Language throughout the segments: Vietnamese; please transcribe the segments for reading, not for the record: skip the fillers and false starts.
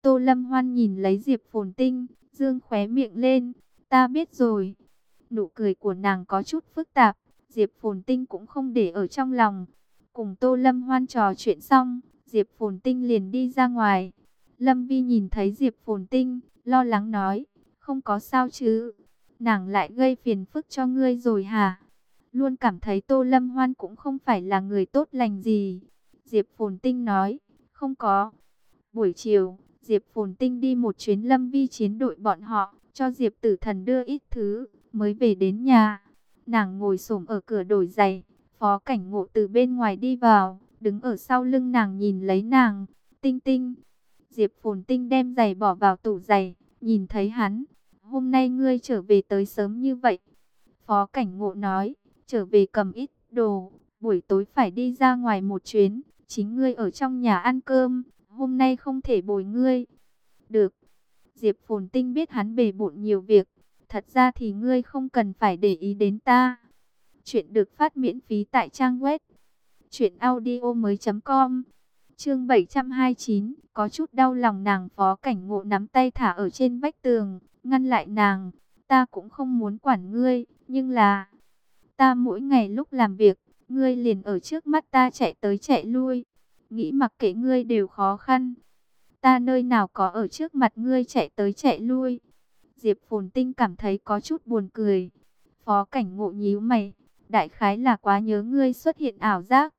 Tô Lâm Hoan nhìn lấy Diệp Phồn Tinh, dương khóe miệng lên. Ta biết rồi. Nụ cười của nàng có chút phức tạp. Diệp Phồn Tinh cũng không để ở trong lòng. Cùng Tô Lâm Hoan trò chuyện xong, Diệp Phồn Tinh liền đi ra ngoài. Lâm Vi nhìn thấy Diệp Phồn Tinh, lo lắng nói, không có sao chứ? Nàng lại gây phiền phức cho ngươi rồi hả? Luôn cảm thấy Tô Lâm Hoan cũng không phải là người tốt lành gì. Diệp Phồn Tinh nói, không có. Buổi chiều, Diệp Phồn Tinh đi một chuyến Lâm Vi chiến đội bọn họ, cho Diệp Tử Thần đưa ít thứ, mới về đến nhà. Nàng ngồi xổm ở cửa đổi giày, Phó Cảnh Ngộ từ bên ngoài đi vào, đứng ở sau lưng nàng nhìn lấy nàng. Tinh Tinh. Diệp Phồn Tinh đem giày bỏ vào tủ giày, nhìn thấy hắn. Hôm nay ngươi trở về tới sớm như vậy. Phó Cảnh Ngộ nói, trở về cầm ít đồ, buổi tối phải đi ra ngoài một chuyến, chính ngươi ở trong nhà ăn cơm, hôm nay không thể bồi ngươi. Được. Diệp Phồn Tinh biết hắn bề bộn nhiều việc, thật ra thì ngươi không cần phải để ý đến ta. Chuyện được phát miễn phí tại trang web truyệnaudiomoi.com. Chương 729, có chút đau lòng nàng. Phó Cảnh Ngộ nắm tay thả ở trên vách tường, ngăn lại nàng. Ta cũng không muốn quản ngươi, nhưng là ta mỗi ngày lúc làm việc, ngươi liền ở trước mắt ta chạy tới chạy lui, nghĩ mặc kệ ngươi đều khó khăn. Ta nơi nào có ở trước mặt ngươi chạy tới chạy lui. Diệp Phồn Tinh cảm thấy có chút buồn cười. Phó Cảnh Ngộ nhíu mày, đại khái là quá nhớ ngươi xuất hiện ảo giác.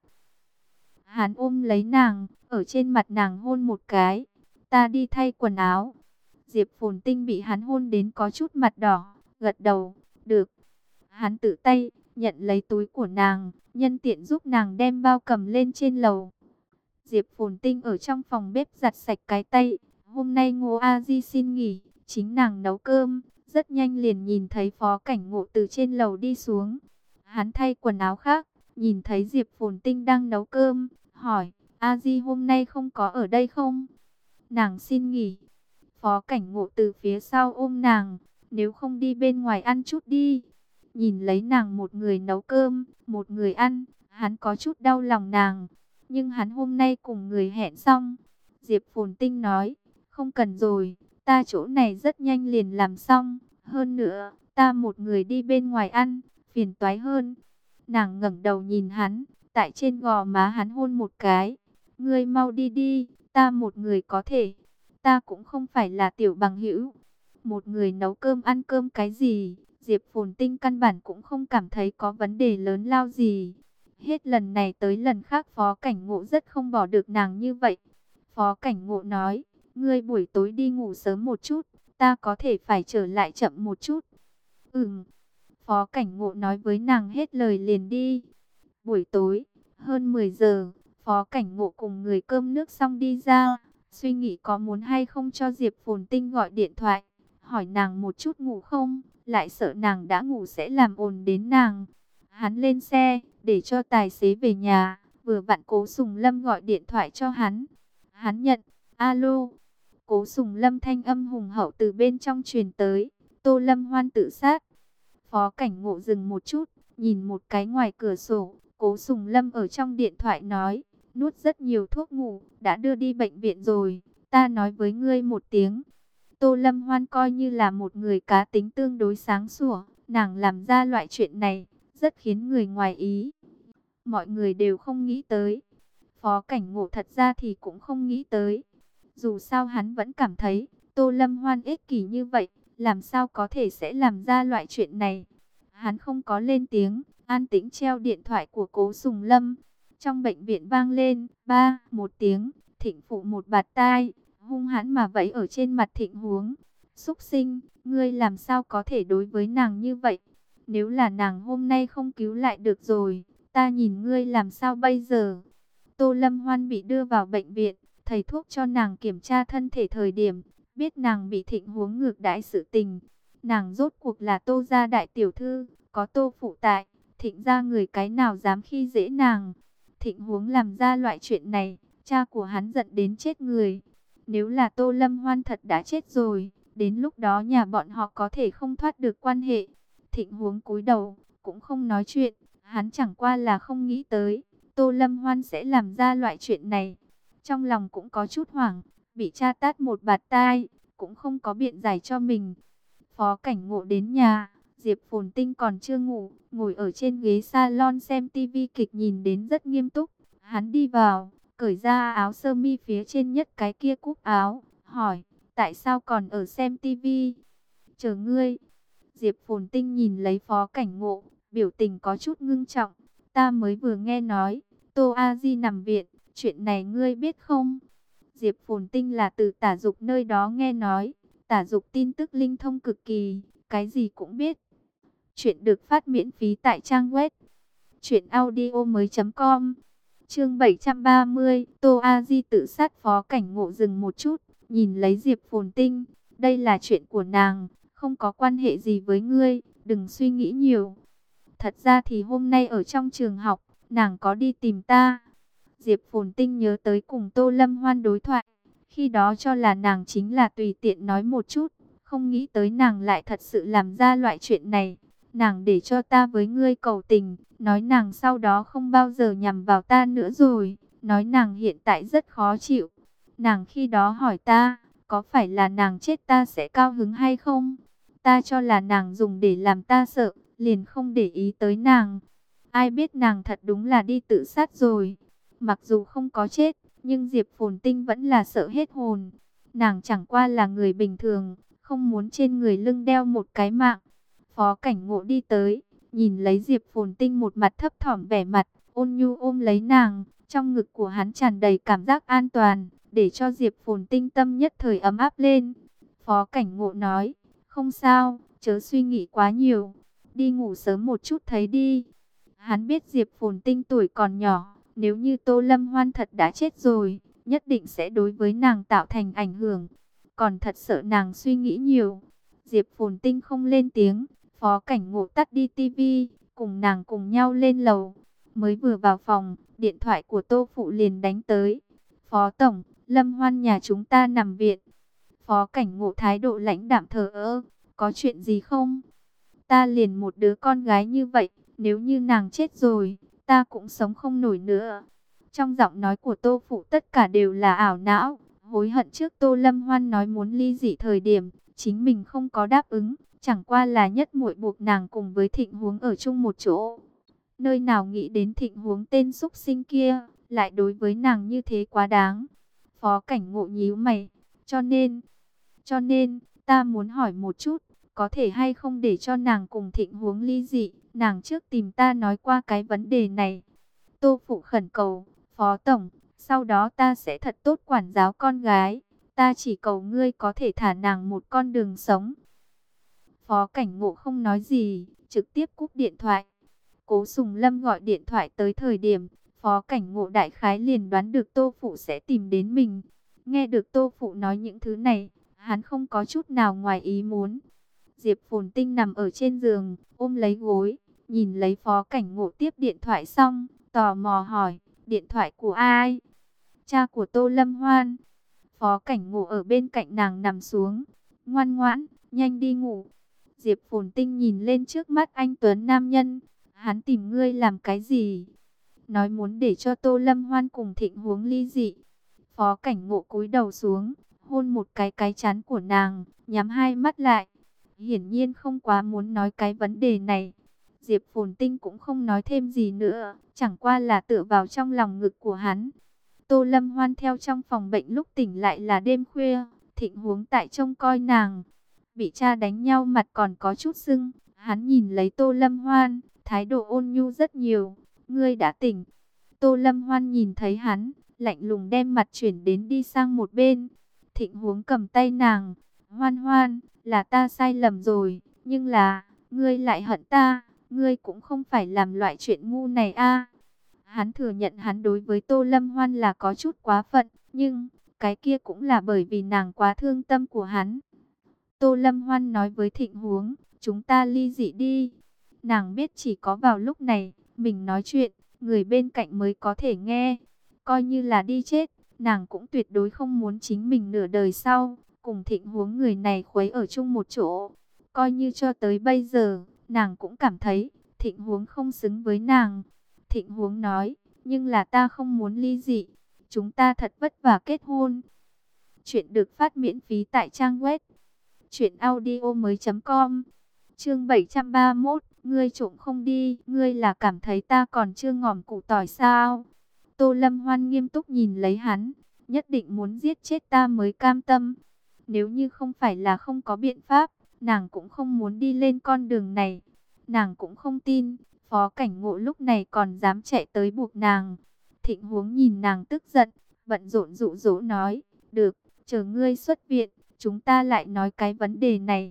Hắn ôm lấy nàng, ở trên mặt nàng hôn một cái. Ta đi thay quần áo. Diệp Phồn Tinh bị hắn hôn đến có chút mặt đỏ, gật đầu, được. Hắn tự tay nhận lấy túi của nàng, nhân tiện giúp nàng đem bao cầm lên trên lầu. Diệp Phồn Tinh ở trong phòng bếp giặt sạch cái tay. Hôm nay Ngô A Di xin nghỉ, chính nàng nấu cơm. Rất nhanh liền nhìn thấy Phó Cảnh Ngộ từ trên lầu đi xuống. Hắn thay quần áo khác, nhìn thấy Diệp Phồn Tinh đang nấu cơm, hỏi, A Di hôm nay không có ở đây không? Nàng xin nghỉ. Phó Cảnh Ngộ từ phía sau ôm nàng, nếu không đi bên ngoài ăn chút đi. Nhìn lấy nàng một người nấu cơm, một người ăn, hắn có chút đau lòng nàng. Nhưng hắn hôm nay cùng người hẹn xong. Diệp Phồn Tinh nói, không cần rồi, ta chỗ này rất nhanh liền làm xong. Hơn nữa, ta một người đi bên ngoài ăn, phiền toái hơn. Nàng ngẩng đầu nhìn hắn, tại trên gò má hắn hôn một cái. Ngươi mau đi đi, ta một người có thể. Ta cũng không phải là tiểu bằng hữu. Một người nấu cơm ăn cơm cái gì? Diệp Phồn Tinh căn bản cũng không cảm thấy có vấn đề lớn lao gì. Hết lần này tới lần khác Phó Cảnh Ngộ rất không bỏ được nàng như vậy. Phó Cảnh Ngộ nói, ngươi buổi tối đi ngủ sớm một chút, ta có thể phải trở lại chậm một chút. Phó Cảnh Ngộ nói với nàng hết lời liền đi. Buổi tối, hơn 10 giờ, Phó Cảnh Ngộ cùng người cơm nước xong đi ra, suy nghĩ có muốn hay không cho Diệp Phồn Tinh gọi điện thoại, hỏi nàng một chút ngủ không, lại sợ nàng đã ngủ sẽ làm ồn đến nàng. Hắn lên xe, để cho tài xế về nhà, vừa vặn Cố Sùng Lâm gọi điện thoại cho hắn. Hắn nhận, alo. Cố Sùng Lâm thanh âm hùng hậu từ bên trong truyền tới, Tô Lâm Hoan tự sát. Phó Cảnh Ngộ dừng một chút, nhìn một cái ngoài cửa sổ, Cố Sùng Lâm ở trong điện thoại nói, nuốt rất nhiều thuốc ngủ, đã đưa đi bệnh viện rồi, ta nói với ngươi một tiếng. Tô Lâm Hoan coi như là một người cá tính tương đối sáng sủa, nàng làm ra loại chuyện này, rất khiến người ngoài ý. Mọi người đều không nghĩ tới. Phó Cảnh Ngộ thật ra thì cũng không nghĩ tới. Dù sao hắn vẫn cảm thấy, Tô Lâm Hoan ích kỷ như vậy, làm sao có thể sẽ làm ra loại chuyện này. Hắn không có lên tiếng, an tĩnh treo điện thoại của Cố Sùng Lâm. Trong bệnh viện vang lên, ba, một tiếng, Thịnh Phụ một bạt tai, hung hãn mà vẫy ở trên mặt Thịnh Huống. Súc sinh, ngươi làm sao có thể đối với nàng như vậy? Nếu là nàng hôm nay không cứu lại được rồi, ta nhìn ngươi làm sao bây giờ? Tô Lâm Hoan bị đưa vào bệnh viện, thầy thuốc cho nàng kiểm tra thân thể thời điểm, biết nàng bị Thịnh Huống ngược đãi sự tình. Nàng rốt cuộc là Tô gia đại tiểu thư, có Tô phụ tại, Thịnh gia người cái nào dám khi dễ nàng. Thịnh Huống làm ra loại chuyện này, cha của hắn giận đến chết người. Nếu là Tô Lâm Hoan thật đã chết rồi, đến lúc đó nhà bọn họ có thể không thoát được quan hệ. Thịnh Huống cúi đầu, cũng không nói chuyện, hắn chẳng qua là không nghĩ tới Tô Lâm Hoan sẽ làm ra loại chuyện này. Trong lòng cũng có chút hoảng, bị cha tát một bạt tai, cũng không có biện giải cho mình. Phó Cảnh Ngộ đến nhà, Diệp Phồn Tinh còn chưa ngủ, ngồi ở trên ghế salon xem tivi kịch nhìn đến rất nghiêm túc. Hắn đi vào, cởi ra áo sơ mi phía trên nhất cái kia cúc áo, hỏi, tại sao còn ở xem tivi? Chờ ngươi. Diệp Phồn Tinh nhìn lấy Phó Cảnh Ngộ, biểu tình có chút ngưng trọng. Ta mới vừa nghe nói, Tô A Di nằm viện, chuyện này ngươi biết không? Diệp Phồn Tinh là từ Tả Dục nơi đó nghe nói, Tả Dục tin tức linh thông cực kỳ, cái gì cũng biết. Chuyện được phát miễn phí tại trang web truyệnaudiomoi.com. Chương 730, Tô A Di tự sát. Phó Cảnh Ngộ dừng một chút, nhìn lấy Diệp Phồn Tinh, đây là chuyện của nàng, không có quan hệ gì với ngươi, đừng suy nghĩ nhiều. Thật ra thì hôm nay ở trong trường học, nàng có đi tìm ta. Diệp Phồn Tinh nhớ tới cùng Tô Lâm Hoan đối thoại, khi đó cho là nàng chính là tùy tiện nói một chút, không nghĩ tới nàng lại thật sự làm ra loại chuyện này. Nàng để cho ta với ngươi cầu tình, nói nàng sau đó không bao giờ nhằm vào ta nữa rồi, nói nàng hiện tại rất khó chịu. Nàng khi đó hỏi ta, có phải là nàng chết ta sẽ cao hứng hay không? Ta cho là nàng dùng để làm ta sợ, liền không để ý tới nàng. Ai biết nàng thật đúng là đi tự sát rồi. Mặc dù không có chết, nhưng Diệp Phồn Tinh vẫn là sợ hết hồn. Nàng chẳng qua là người bình thường, không muốn trên người lưng đeo một cái mạng. Phó Cảnh Ngộ đi tới, nhìn lấy Diệp Phồn Tinh một mặt thấp thỏm vẻ mặt, ôn nhu ôm lấy nàng, trong ngực của hắn tràn đầy cảm giác an toàn, để cho Diệp Phồn Tinh tâm nhất thời ấm áp lên. Phó Cảnh Ngộ nói, không sao, chớ suy nghĩ quá nhiều, đi ngủ sớm một chút thấy đi. Hắn biết Diệp Phồn Tinh tuổi còn nhỏ, nếu như Tô Lâm Hoan thật đã chết rồi, nhất định sẽ đối với nàng tạo thành ảnh hưởng, còn thật sợ nàng suy nghĩ nhiều. Diệp Phồn Tinh không lên tiếng, Phó Cảnh Ngộ tắt đi tivi, cùng nàng cùng nhau lên lầu. Mới vừa vào phòng, điện thoại của Tô Phụ liền đánh tới. Phó Tổng, Lâm Hoan nhà chúng ta nằm viện. Phó Cảnh Ngộ thái độ lãnh đạm thờ ơ, có chuyện gì không? Ta liền một đứa con gái như vậy, nếu như nàng chết rồi, ta cũng sống không nổi nữa. Trong giọng nói của Tô Phụ tất cả đều là ảo não, hối hận trước Tô Lâm Hoan nói muốn ly dị thời điểm, chính mình không có đáp ứng, chẳng qua là nhất muội buộc nàng cùng với Thịnh Huống ở chung một chỗ. Nơi nào nghĩ đến Thịnh Huống tên súc sinh kia, lại đối với nàng như thế quá đáng. Phó Cảnh Ngộ nhíu mày, cho nên, ta muốn hỏi một chút, có thể hay không để cho nàng cùng Thịnh Huống ly dị, nàng trước tìm ta nói qua cái vấn đề này. Tô Phụ khẩn cầu, Phó Tổng, sau đó ta sẽ thật tốt quản giáo con gái, ta chỉ cầu ngươi có thể thả nàng một con đường sống. Phó Cảnh Ngộ không nói gì, trực tiếp cúp điện thoại. Cố Sùng Lâm gọi điện thoại tới thời điểm, Phó Cảnh Ngộ đại khái liền đoán được Tô Phụ sẽ tìm đến mình. Nghe được Tô Phụ nói những thứ này, hắn không có chút nào ngoài ý muốn. Diệp Phồn Tinh nằm ở trên giường, ôm lấy gối, nhìn lấy Phó Cảnh Ngộ tiếp điện thoại xong, tò mò hỏi, điện thoại của ai? Cha của Tô Lâm Hoan. Phó Cảnh Ngộ ở bên cạnh nàng nằm xuống, ngoan ngoãn, nhanh đi ngủ. Diệp Phồn Tinh nhìn lên trước mắt anh tuấn nam nhân, hắn tìm ngươi làm cái gì? Nói muốn để cho Tô Lâm Hoan cùng Thịnh Huống ly dị. Phó Cảnh Ngộ cúi đầu xuống, hôn một cái trán của nàng, nhắm hai mắt lại. Hiển nhiên không quá muốn nói cái vấn đề này. Diệp Phồn Tinh cũng không nói thêm gì nữa, chẳng qua là tựa vào trong lòng ngực của hắn. Tô Lâm Hoan theo trong phòng bệnh lúc tỉnh lại là đêm khuya, Thịnh Huống tại trông coi nàng. Bị cha đánh nhau mặt còn có chút sưng, hắn nhìn lấy Tô Lâm Hoan, thái độ ôn nhu rất nhiều. Ngươi đã tỉnh. Tô Lâm Hoan nhìn thấy hắn, lạnh lùng đem mặt chuyển đến đi sang một bên. Thịnh Huống cầm tay nàng, Hoan Hoan, là ta sai lầm rồi, nhưng là, ngươi lại hận ta, ngươi cũng không phải làm loại chuyện ngu này a. Hắn thừa nhận hắn đối với Tô Lâm Hoan là có chút quá phận, nhưng, cái kia cũng là bởi vì nàng quá thương tâm của hắn. Tô Lâm Hoan nói với Thịnh Huống, chúng ta ly dị đi. Nàng biết chỉ có vào lúc này, mình nói chuyện, người bên cạnh mới có thể nghe. Coi như là đi chết, nàng cũng tuyệt đối không muốn chính mình nửa đời sau, cùng Thịnh Huống người này khuấy ở chung một chỗ. Coi như cho tới bây giờ, nàng cũng cảm thấy, Thịnh Huống không xứng với nàng. Thịnh Huống nói, nhưng là ta không muốn ly dị, chúng ta thật vất vả kết hôn. Chuyện được phát miễn phí tại trang web truyệnaudiomoi.com. Chương 731, ngươi trộm không đi, ngươi là cảm thấy ta còn chưa ngỏm củ tỏi sao? Tô Lâm Hoan nghiêm túc nhìn lấy hắn, nhất định muốn giết chết ta mới cam tâm. Nếu như không phải là không có biện pháp, nàng cũng không muốn đi lên con đường này. Nàng cũng không tin, Phó Cảnh Ngộ lúc này còn dám chạy tới buộc nàng. Thịnh Huống nhìn nàng tức giận, bận rộn dụ dỗ nói, được, chờ ngươi xuất viện, chúng ta lại nói cái vấn đề này.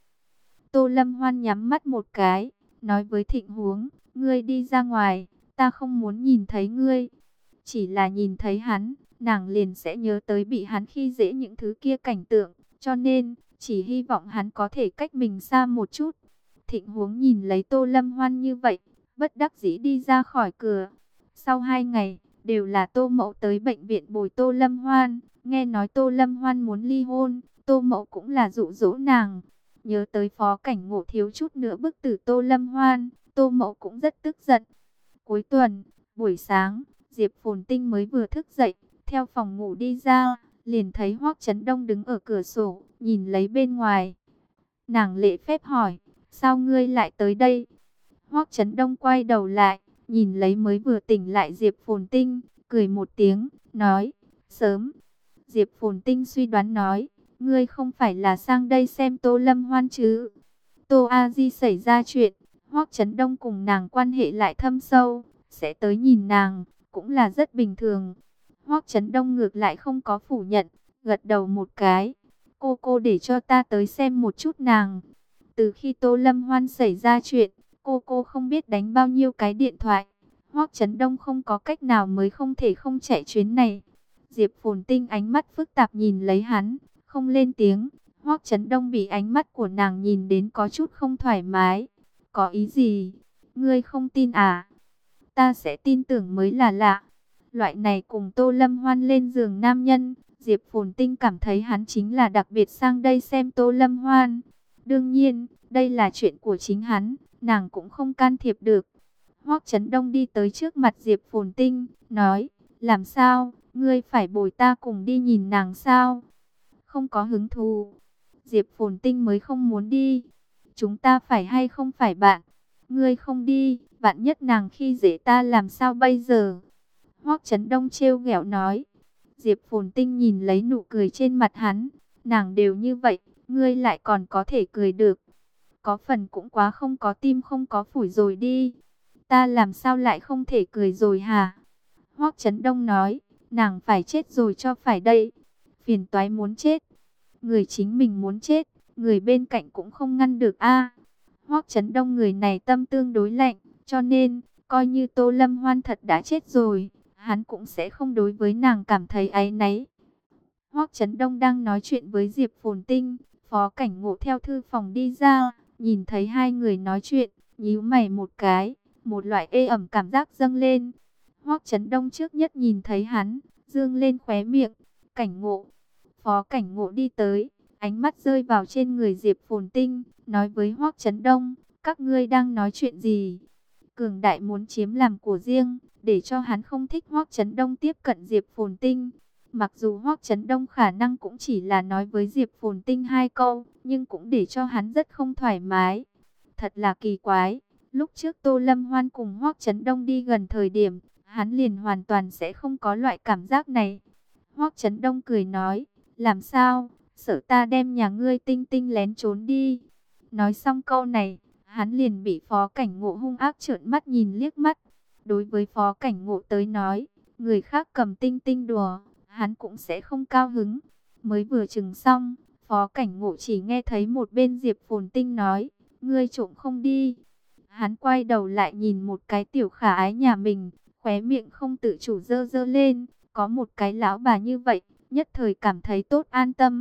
Tô Lâm Hoan nhắm mắt một cái, nói với Thịnh Huống, ngươi đi ra ngoài, ta không muốn nhìn thấy ngươi. Chỉ là nhìn thấy hắn, nàng liền sẽ nhớ tới bị hắn khi dễ những thứ kia cảnh tượng, cho nên chỉ hy vọng hắn có thể cách mình xa một chút. Thịnh Huống nhìn lấy Tô Lâm Hoan như vậy, bất đắc dĩ đi ra khỏi cửa. Sau 2 ngày, đều là Tô Mậu tới bệnh viện bồi Tô Lâm Hoan, nghe nói Tô Lâm Hoan muốn ly hôn, Tô Mậu cũng là dụ dỗ nàng. Nhớ tới Phó Cảnh Ngộ thiếu chút nữa bức tử Tô Lâm Hoan, Tô Mậu cũng rất tức giận. Cuối tuần, buổi sáng, Diệp Phồn Tinh mới vừa thức dậy, theo phòng ngủ đi ra, liền thấy Hoắc Chấn Đông đứng ở cửa sổ, nhìn lấy bên ngoài. Nàng lễ phép hỏi, sao ngươi lại tới đây? Hoắc Chấn Đông quay đầu lại, nhìn lấy mới vừa tỉnh lại Diệp Phồn Tinh, cười một tiếng, nói, sớm. Diệp Phồn Tinh suy đoán nói, ngươi không phải là sang đây xem Tô Lâm Hoan chứ? Tô A Di xảy ra chuyện, Hoắc Chấn Đông cùng nàng quan hệ lại thâm sâu, sẽ tới nhìn nàng, cũng là rất bình thường. Hoắc Chấn Đông ngược lại không có phủ nhận, gật đầu một cái. Cô để cho ta tới xem một chút nàng. Từ khi Tô Lâm Hoan xảy ra chuyện, cô không biết đánh bao nhiêu cái điện thoại. Hoắc Chấn Đông không có cách nào mới không thể không chạy chuyến này. Diệp Phồn Tinh ánh mắt phức tạp nhìn lấy hắn, không lên tiếng. Hoắc Chấn Đông bị ánh mắt của nàng nhìn đến có chút không thoải mái. Có ý gì? Ngươi không tin à? Ta sẽ tin tưởng mới là lạ. Loại này cùng Tô Lâm Hoan lên giường nam nhân, Diệp Phồn Tinh cảm thấy hắn chính là đặc biệt sang đây xem Tô Lâm Hoan. Đương nhiên, đây là chuyện của chính hắn, nàng cũng không can thiệp được. Hoắc Chấn Đông đi tới trước mặt Diệp Phồn Tinh, nói, làm sao, ngươi phải bồi ta cùng đi nhìn nàng sao? Không có hứng thú. Diệp Phồn Tinh mới không muốn đi. Chúng ta phải hay không phải bạn? Ngươi không đi, vạn nhất nàng khi dễ ta làm sao bây giờ? Hoắc Chấn Đông trêu ghẹo nói. Diệp Phồn Tinh nhìn lấy nụ cười trên mặt hắn, nàng đều như vậy, ngươi lại còn có thể cười được. Có phần cũng quá không có tim không có phổi rồi đi. Ta làm sao lại không thể cười rồi hả? Hoắc Chấn Đông nói, nàng phải chết rồi cho phải đây. Phiền toái muốn chết. Người chính mình muốn chết, người bên cạnh cũng không ngăn được a. Hoắc Chấn Đông người này tâm tương đối lạnh, cho nên, coi như Tô Lâm Hoan thật đã chết rồi, hắn cũng sẽ không đối với nàng cảm thấy áy náy. Hoắc Chấn Đông đang nói chuyện với Diệp Phồn Tinh, Phó Cảnh Ngộ theo thư phòng đi ra, nhìn thấy hai người nói chuyện, nhíu mày một cái, một loại ê ẩm cảm giác dâng lên. Hoắc Chấn Đông trước nhất nhìn thấy hắn, dương lên khóe miệng, Cảnh Ngộ. Phó Cảnh Ngộ đi tới, ánh mắt rơi vào trên người Diệp Phồn Tinh, nói với Hoắc Chấn Đông, các ngươi đang nói chuyện gì? Cường đại muốn chiếm làm của riêng, để cho hắn không thích Hoắc Chấn Đông tiếp cận Diệp Phồn Tinh. Mặc dù Hoắc Chấn Đông khả năng cũng chỉ là nói với Diệp Phồn Tinh 2 câu, nhưng cũng để cho hắn rất không thoải mái. Thật là kỳ quái, lúc trước Tô Lâm Hoan cùng Hoắc Chấn Đông đi gần thời điểm, hắn liền hoàn toàn sẽ không có loại cảm giác này. Hoắc Chấn Đông cười nói, làm sao, sợ ta đem nhà ngươi Tinh Tinh lén trốn đi. Nói xong câu này, hắn liền bị Phó Cảnh Ngộ hung ác trợn mắt nhìn liếc mắt. Đối với Phó Cảnh Ngộ tới nói, người khác cầm Tinh Tinh đùa, hắn cũng sẽ không cao hứng. Mới vừa chừng xong, Phó Cảnh Ngộ chỉ nghe thấy một bên Diệp Phồn Tinh nói, ngươi trộm không đi. Hắn quay đầu lại nhìn một cái tiểu khả ái nhà mình, khóe miệng không tự chủ dơ dơ lên, có một cái lão bà như vậy, nhất thời cảm thấy tốt an tâm.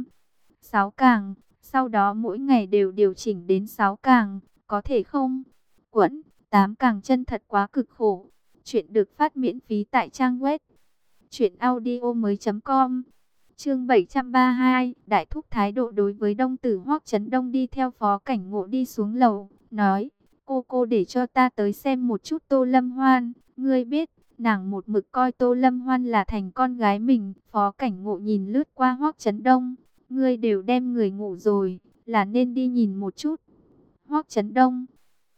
6 càng, sau đó mỗi ngày đều điều chỉnh đến 6 càng, có thể không? Quẫn, 8 càng chân thật quá cực khổ. Chuyện được phát miễn phí tại trang web truyệnaudiomoi.com. Chương 732, Đại thúc thái độ đối với Đông Tử Hoắc Chấn Đông đi theo Phó Cảnh Ngộ đi xuống lầu, nói, cô để cho ta tới xem một chút Tô Lâm Hoan, ngươi biết, Nàng một mực coi Tô Lâm Hoan là thành con gái mình. Phó Cảnh Ngộ nhìn lướt qua Hoắc Chấn Đông. Ngươi đều đem người ngủ rồi, là nên đi nhìn một chút. Hoắc Chấn Đông.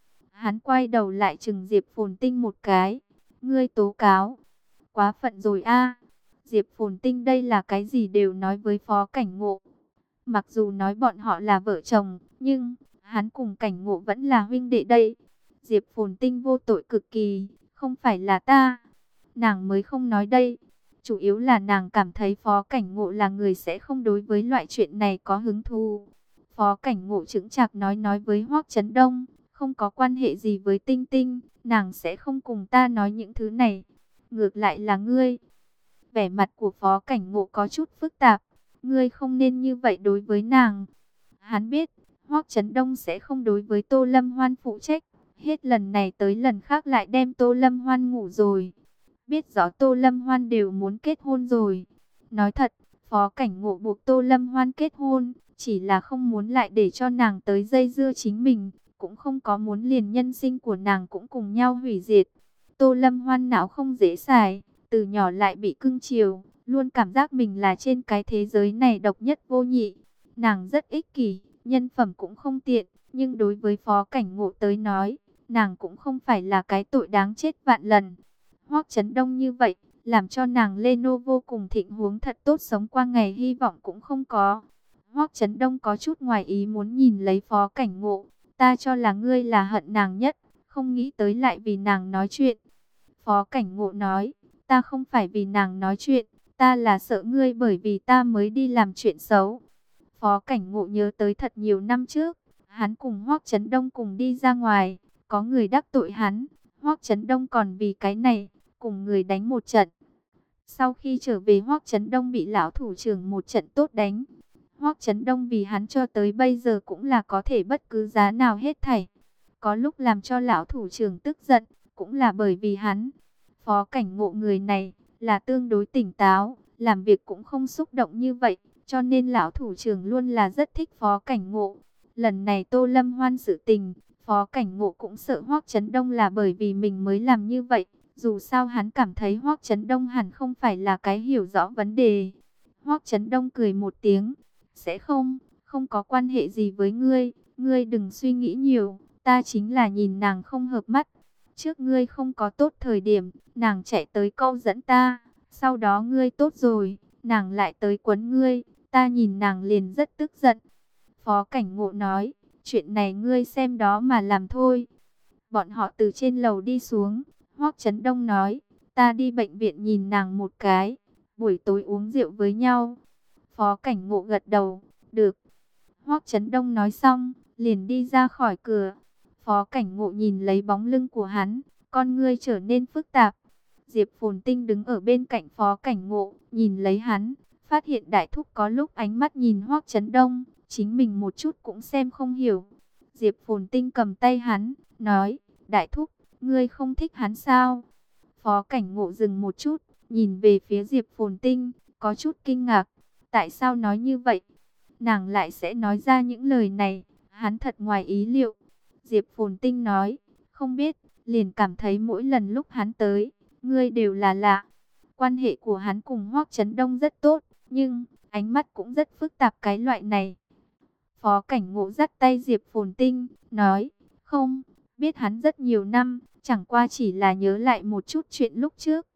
Hắn quay đầu lại chừng Diệp Phồn Tinh một cái. Ngươi tố cáo. Quá phận rồi a. Diệp Phồn Tinh đây là cái gì đều nói với Phó Cảnh Ngộ. Mặc dù nói bọn họ là vợ chồng, nhưng hắn cùng Cảnh Ngộ vẫn là huynh đệ đây. Diệp Phồn Tinh vô tội cực kỳ, không phải là ta. Nàng mới không nói đây. Chủ yếu là nàng cảm thấy Phó Cảnh Ngộ là người sẽ không đối với loại chuyện này có hứng thú. Phó Cảnh Ngộ chững chạc nói với Hoắc Chấn Đông, không có quan hệ gì với Tinh Tinh, nàng sẽ không cùng ta nói những thứ này. Ngược lại là ngươi. Vẻ mặt của Phó Cảnh Ngộ có chút phức tạp. Ngươi không nên như vậy đối với nàng. Hắn biết, Hoắc Chấn Đông sẽ không đối với Tô Lâm Hoan phụ trách. Hết lần này tới lần khác lại đem Tô Lâm Hoan ngủ rồi. Biết rõ Tô Lâm Hoan đều muốn kết hôn rồi. Nói thật, Phó Cảnh Ngộ buộc Tô Lâm Hoan kết hôn, chỉ là không muốn lại để cho nàng tới dây dưa chính mình, cũng không có muốn liền nhân sinh của nàng cũng cùng nhau hủy diệt. Tô Lâm Hoan não không dễ xài, từ nhỏ lại bị cưng chiều, luôn cảm giác mình là trên cái thế giới này độc nhất vô nhị. Nàng rất ích kỷ, nhân phẩm cũng không tiện, nhưng đối với Phó Cảnh Ngộ tới nói, nàng cũng không phải là cái tội đáng chết vạn lần. Hoắc Chấn Đông như vậy, làm cho nàng Leno vô cùng thịnh huống thật tốt, sống qua ngày hy vọng cũng không có. Hoắc Chấn Đông có chút ngoài ý muốn nhìn lấy Phó Cảnh Ngộ. Ta cho là ngươi là hận nàng nhất, không nghĩ tới lại vì nàng nói chuyện. Phó Cảnh Ngộ nói, ta không phải vì nàng nói chuyện, ta là sợ ngươi bởi vì ta mới đi làm chuyện xấu. Phó Cảnh Ngộ nhớ tới thật nhiều năm trước, hắn cùng Hoắc Chấn Đông cùng đi ra ngoài, có người đắc tội hắn, Hoắc Chấn Đông còn vì cái này, cùng người đánh một trận. Sau khi trở về Hoắc Chấn Đông bị lão thủ trưởng một trận tốt đánh. Hoắc Chấn Đông vì hắn cho tới bây giờ cũng là có thể bất cứ giá nào hết thảy. Có lúc làm cho lão thủ trưởng tức giận, cũng là bởi vì hắn. Phó Cảnh Ngộ người này là tương đối tỉnh táo, làm việc cũng không xúc động như vậy, cho nên lão thủ trưởng luôn là rất thích Phó Cảnh Ngộ. Lần này Tô Lâm Hoan sự tình, Phó Cảnh Ngộ cũng sợ Hoắc Chấn Đông là bởi vì mình mới làm như vậy. Dù sao hắn cảm thấy Hoắc Chấn Đông hẳn không phải là cái hiểu rõ vấn đề. Hoắc Chấn Đông cười một tiếng, sẽ không có quan hệ gì với ngươi, ngươi đừng suy nghĩ nhiều, ta chính là nhìn nàng không hợp mắt. Trước ngươi không có tốt thời điểm, nàng chạy tới câu dẫn ta, sau đó ngươi tốt rồi, nàng lại tới quấn ngươi, ta nhìn nàng liền rất tức giận. Phó Cảnh Ngộ nói, chuyện này ngươi xem đó mà làm thôi. Bọn họ từ trên lầu đi xuống, Hoắc Chấn Đông nói, ta đi bệnh viện nhìn nàng một cái, buổi tối uống rượu với nhau. Phó Cảnh Ngộ gật đầu, được. Hoắc Chấn Đông nói xong, liền đi ra khỏi cửa. Phó Cảnh Ngộ nhìn lấy bóng lưng của hắn, con ngươi trở nên phức tạp. Diệp Phồn Tinh đứng ở bên cạnh Phó Cảnh Ngộ, nhìn lấy hắn, phát hiện đại thúc có lúc ánh mắt nhìn Hoắc Chấn Đông, chính mình một chút cũng xem không hiểu. Diệp Phồn Tinh cầm tay hắn, nói, đại thúc, ngươi không thích hắn sao? Phó Cảnh Ngộ dừng một chút, nhìn về phía Diệp Phồn Tinh, có chút kinh ngạc. Tại sao nói như vậy? Nàng lại sẽ nói ra những lời này, hắn thật ngoài ý liệu. Diệp Phồn Tinh nói, không biết, liền cảm thấy mỗi lần lúc hắn tới, ngươi đều là lạ. Quan hệ của hắn cùng Hoắc Chấn Đông rất tốt, nhưng ánh mắt cũng rất phức tạp cái loại này. Phó Cảnh Ngộ dắt tay Diệp Phồn Tinh, nói, không, biết hắn rất nhiều năm, chẳng qua chỉ là nhớ lại một chút chuyện lúc trước.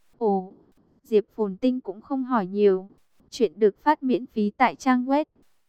Ồ, Diệp Phồn Tinh cũng không hỏi nhiều. Chuyện được phát miễn phí tại trang web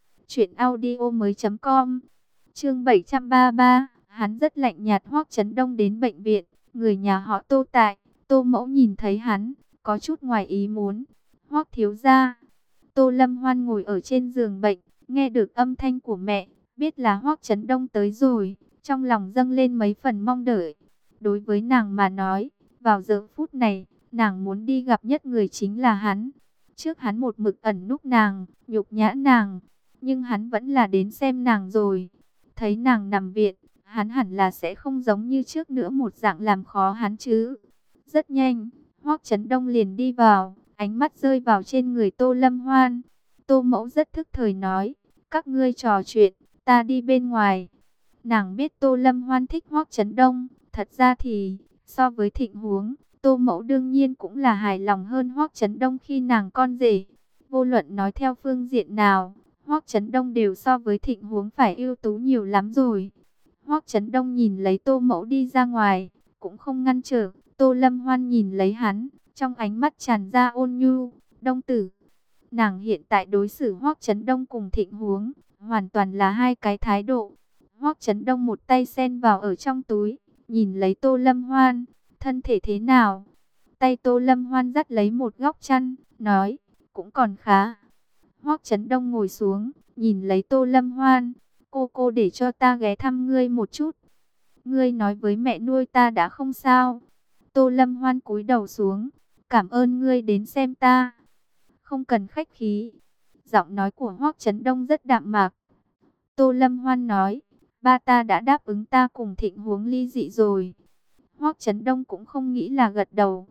truyệnaudiomoi.com. Chương 733, hắn rất lạnh nhạt. Hoắc Chấn Đông đến bệnh viện, người nhà họ Tô tại, Tô Mẫu nhìn thấy hắn, có chút ngoài ý muốn. Hoắc thiếu gia. Tô Lâm Hoan ngồi ở trên giường bệnh, nghe được âm thanh của mẹ, biết là Hoắc Chấn Đông tới rồi, trong lòng dâng lên mấy phần mong đợi. Đối với nàng mà nói, vào giờ phút này, nàng muốn đi gặp nhất người chính là hắn. Trước hắn một mực ẩn núp nàng, nhục nhã nàng, nhưng hắn vẫn là đến xem nàng rồi. Thấy nàng nằm viện, hắn hẳn là sẽ không giống như trước nữa một dạng làm khó hắn chứ. Rất nhanh, Hoắc Chấn Đông liền đi vào, ánh mắt rơi vào trên người Tô Lâm Hoan. Tô Mẫu rất thức thời nói, các ngươi trò chuyện, ta đi bên ngoài. Nàng biết Tô Lâm Hoan thích Hoắc Chấn Đông, thật ra thì, so với Thịnh Huống, Tô Mẫu đương nhiên cũng là hài lòng hơn Hoắc Chấn Đông khi nàng con rể. Vô luận nói theo phương diện nào, Hoắc Chấn Đông đều so với Thịnh Huống phải ưu tú nhiều lắm rồi. Hoắc Chấn Đông nhìn lấy Tô Mẫu đi ra ngoài, cũng không ngăn trở. Tô Lâm Hoan nhìn lấy hắn, trong ánh mắt tràn ra ôn nhu. Đông tử, nàng hiện tại đối xử Hoắc Chấn Đông cùng Thịnh Huống hoàn toàn là hai cái thái độ. Hoắc Chấn Đông một tay sen vào ở trong túi, nhìn lấy Tô Lâm Hoan, thân thể thế nào? Tay Tô Lâm Hoan dắt lấy một góc chăn, nói, cũng còn khá. Hoắc Chấn Đông ngồi xuống, nhìn lấy Tô Lâm Hoan, cô để cho ta ghé thăm ngươi một chút. Ngươi nói với mẹ nuôi ta đã không sao. Tô Lâm Hoan cúi đầu xuống, cảm ơn ngươi đến xem ta. Không cần khách khí. Giọng nói của Hoắc Chấn Đông rất đạm mạc. Tô Lâm Hoan nói, ba ta đã đáp ứng ta cùng Thịnh Huống ly dị rồi. Hoắc Chấn Đông cũng không nghĩ là gật đầu.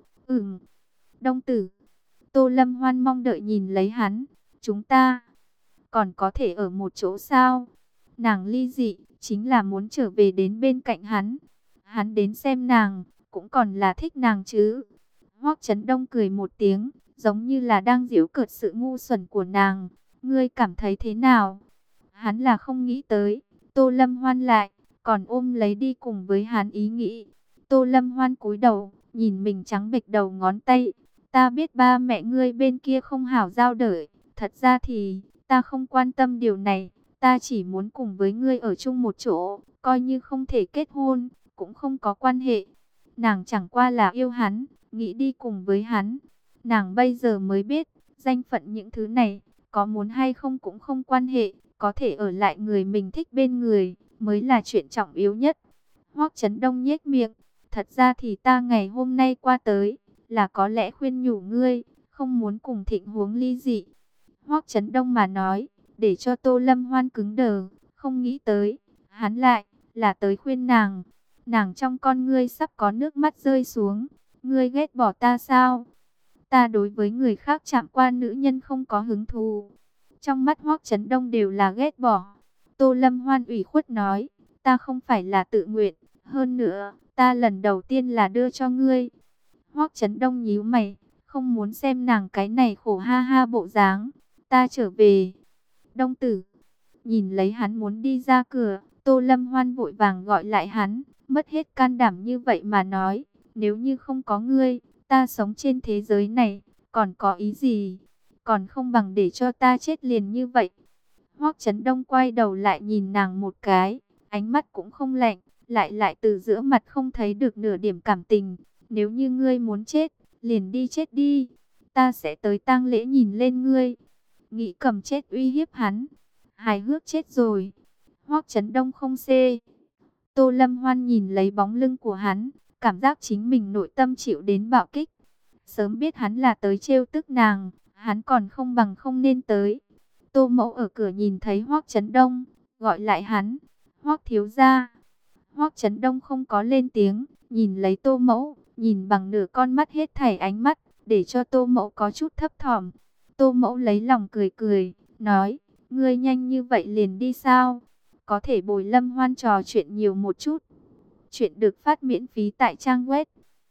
Đông tử. Tô Lâm Hoan mong đợi nhìn lấy hắn. Chúng ta còn có thể ở một chỗ sao? Nàng ly dị chính là muốn trở về đến bên cạnh hắn. Hắn đến xem nàng, cũng còn là thích nàng chứ. Hoắc Chấn Đông cười một tiếng, giống như là đang giễu cợt sự ngu xuẩn của nàng. Ngươi cảm thấy thế nào? Hắn là không nghĩ tới, Tô Lâm Hoan lại còn ôm lấy đi cùng với hắn ý nghĩ. Tô Lâm Hoan cúi đầu, nhìn mình trắng bệch đầu ngón tay. Ta biết ba mẹ ngươi bên kia không hảo giao đợi. Thật ra thì, ta không quan tâm điều này. Ta chỉ muốn cùng với ngươi ở chung một chỗ, coi như không thể kết hôn, cũng không có quan hệ. Nàng chẳng qua là yêu hắn, nghĩ đi cùng với hắn. Nàng bây giờ mới biết, danh phận những thứ này, có muốn hay không cũng không quan hệ. Có thể ở lại người mình thích bên người, mới là chuyện trọng yếu nhất. Hoắc Chấn Đông nhếch miệng, thật ra thì ta ngày hôm nay qua tới, là có lẽ khuyên nhủ ngươi, không muốn cùng Thịnh Huống ly dị. Hoắc Chấn Đông mà nói, để cho Tô Lâm Hoan cứng đờ, không nghĩ tới, hắn lại là tới khuyên nàng. Nàng trong con ngươi sắp có nước mắt rơi xuống. Ngươi ghét bỏ ta sao? Ta đối với người khác chạm qua nữ nhân không có hứng thú. Trong mắt Hoắc Chấn Đông đều là ghét bỏ. Tô Lâm Hoan ủy khuất nói, ta không phải là tự nguyện, hơn nữa, ta lần đầu tiên là đưa cho ngươi. Hoắc Chấn Đông nhíu mày, không muốn xem nàng cái này khổ ha ha bộ dáng. Ta trở về. Đông tử, nhìn lấy hắn muốn đi ra cửa, Tô Lâm Hoan vội vàng gọi lại hắn, mất hết can đảm như vậy mà nói, nếu như không có ngươi, ta sống trên thế giới này, còn có ý gì? Còn không bằng để cho ta chết liền như vậy. Hoắc Chấn Đông quay đầu lại nhìn nàng một cái, ánh mắt cũng không lạnh, lại từ giữa mặt không thấy được nửa điểm cảm tình. Nếu như ngươi muốn chết, liền đi chết đi, ta sẽ tới tang lễ nhìn lên ngươi. Nghĩ cầm chết uy hiếp hắn, hài hước chết rồi. Hoắc Chấn Đông không xê. Tô Lâm Hoan nhìn lấy bóng lưng của hắn, cảm giác chính mình nội tâm chịu đến bạo kích. Sớm biết hắn là tới trêu tức nàng, hắn còn không bằng không nên tới. Tô Mẫu ở cửa nhìn thấy Hoắc Chấn Đông, gọi lại hắn, Hoắc thiếu gia. Hoắc Chấn Đông không có lên tiếng, nhìn lấy Tô Mẫu, nhìn bằng nửa con mắt hết thảy ánh mắt, để cho Tô Mẫu có chút thấp thỏm. Tô Mẫu lấy lòng cười cười, nói, ngươi nhanh như vậy liền đi sao? Có thể bồi Lâm Hoan trò chuyện nhiều một chút. Chuyện được phát miễn phí tại trang web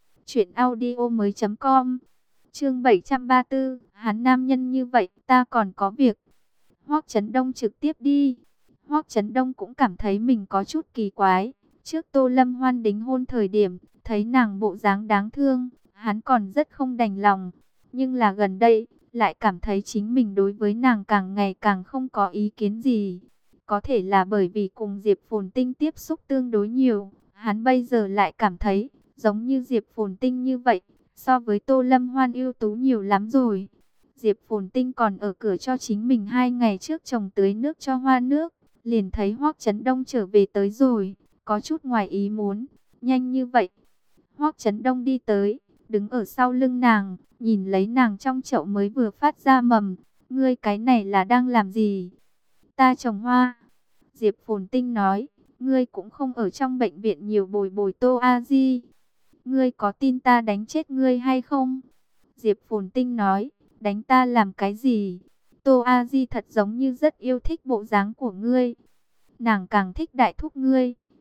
truyệnaudiomoi.com. Chương 734, hắn nam nhân như vậy, ta còn có việc. Hoắc Chấn Đông trực tiếp đi. Hoắc Chấn Đông cũng cảm thấy mình có chút kỳ quái. Trước Tô Lâm Hoan đính hôn thời điểm, thấy nàng bộ dáng đáng thương, hắn còn rất không đành lòng. Nhưng là gần đây, lại cảm thấy chính mình đối với nàng càng ngày càng không có ý kiến gì. Có thể là bởi vì cùng Diệp Phồn Tinh tiếp xúc tương đối nhiều, hắn bây giờ lại cảm thấy, giống như Diệp Phồn Tinh như vậy, so với Tô Lâm Hoan ưu tú nhiều lắm rồi. Diệp Phồn Tinh còn ở cửa cho chính mình 2 ngày trước trồng tưới nước cho hoa nước, liền thấy Hoắc Chấn Đông trở về tới rồi, có chút ngoài ý muốn, nhanh như vậy. Hoắc Chấn Đông đi tới, đứng ở sau lưng nàng, nhìn lấy nàng trong chậu mới vừa phát ra mầm, ngươi cái này là đang làm gì? Ta trồng hoa. Diệp Phồn Tinh nói, ngươi cũng không ở trong bệnh viện nhiều bồi bồi Tô A Di. Ngươi có tin ta đánh chết ngươi hay không? Diệp Phồn Tinh nói, đánh ta làm cái gì? Tô A Di thật giống như rất yêu thích bộ dáng của ngươi. Nàng càng thích đại thúc ngươi.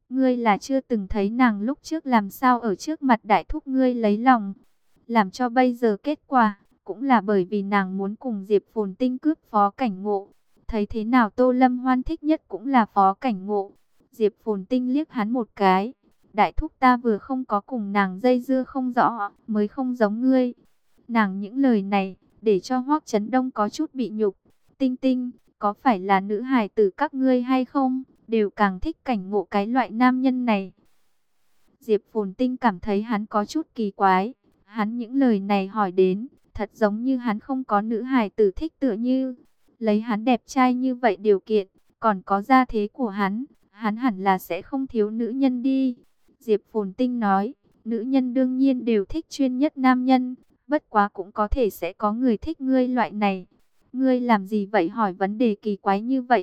Ngươi là chưa từng thấy nàng lúc trước làm sao ở trước mặt đại thúc ngươi lấy lòng. Làm cho bây giờ kết quả, cũng là bởi vì nàng muốn cùng Diệp Phồn Tinh cướp Phó Cảnh Ngộ. Thấy thế nào Tô Lâm Hoan thích nhất cũng là Phó Cảnh Ngộ. Diệp Phồn Tinh liếc hắn một cái. Đại thúc ta vừa không có cùng nàng dây dưa không rõ, mới không giống ngươi. Nàng những lời này, để cho Hoắc Chấn Đông có chút bị nhục. Tinh Tinh, có phải là nữ hài tử các ngươi hay không? Đều càng thích Cảnh Ngộ cái loại nam nhân này. Diệp Phồn Tinh cảm thấy hắn có chút kỳ quái. Hắn những lời này hỏi đến, thật giống như hắn không có nữ hài tử thích tựa như. Lấy hắn đẹp trai như vậy điều kiện, còn có gia thế của hắn hẳn là sẽ không thiếu nữ nhân đi. Diệp Phồn Tinh nói, nữ nhân đương nhiên đều thích chuyên nhất nam nhân, bất quá cũng có thể sẽ có người thích ngươi loại này. Ngươi làm gì vậy, hỏi vấn đề kỳ quái như vậy?